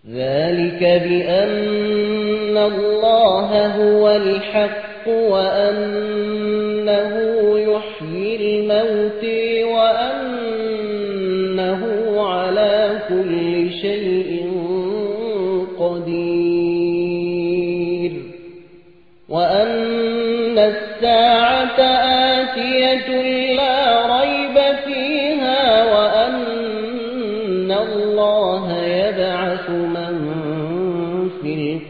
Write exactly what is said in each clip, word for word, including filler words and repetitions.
ذلك بأن الله هو الحق وأنه يحيي الموت وأنه على كل شيء قدير وأن الساعة آتية لا ريب فيها وأن الله يبعث من في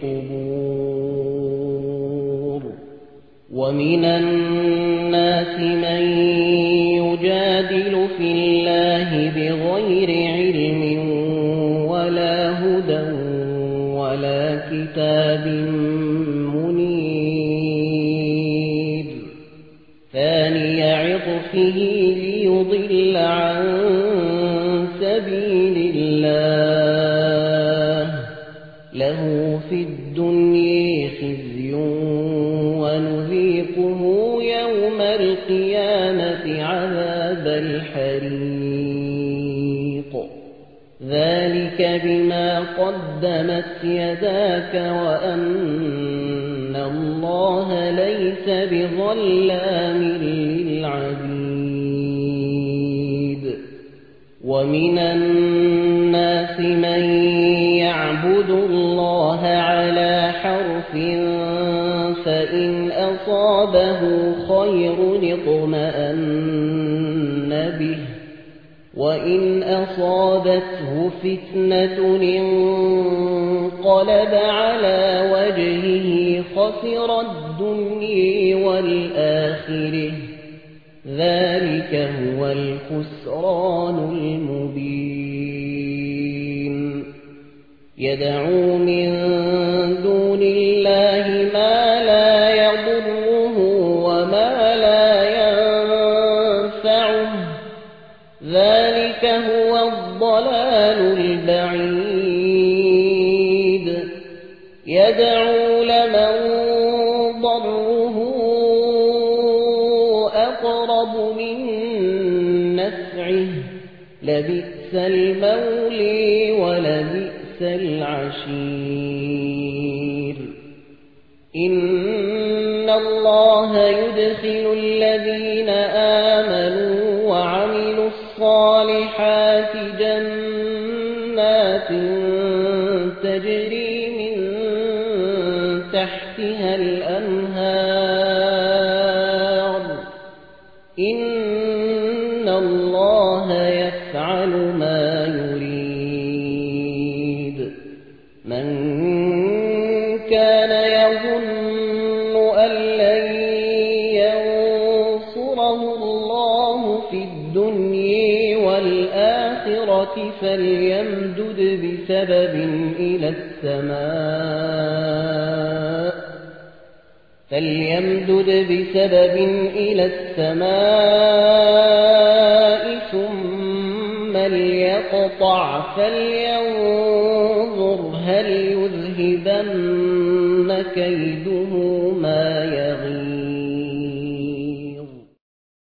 القبور ومن الناس من يجادل في الله بغير علم ولا هدى ولا كتاب منير ثاني عطفه ليضل عن سبيل الله له في الدنيا خزي ونذيقه يوم القيامة عذاب الحريق ذلك بما قدمت يداك وأن الله ليس بظلام للعبيد ومن الناس من يعبد الله على حرف فإن أصابه خير اطمأن به وإن أصابته فتنة انقلب على وجهه خسر الدنيا والآخرة ذلك هو الخسران المبين يدعو من دون الله ما لا يضره وما لا ينفعه ذلك هو الضلال البعيد يدعو لمن ضره أقرب من نفعه لبئس المولي ولبئس العشير إن الله يدخل الذين آمنوا وعملوا الصالحات جنات تجري من تحتها الأنهار إن الله يفعل ما يريد من كان يظن أن لن ينصره الله في الدنيا والآخرة فليمدد بسبب إلى السماء فليمدد بسبب إلى السماء ثم ليقطع فلينظر هل يذهبن كيده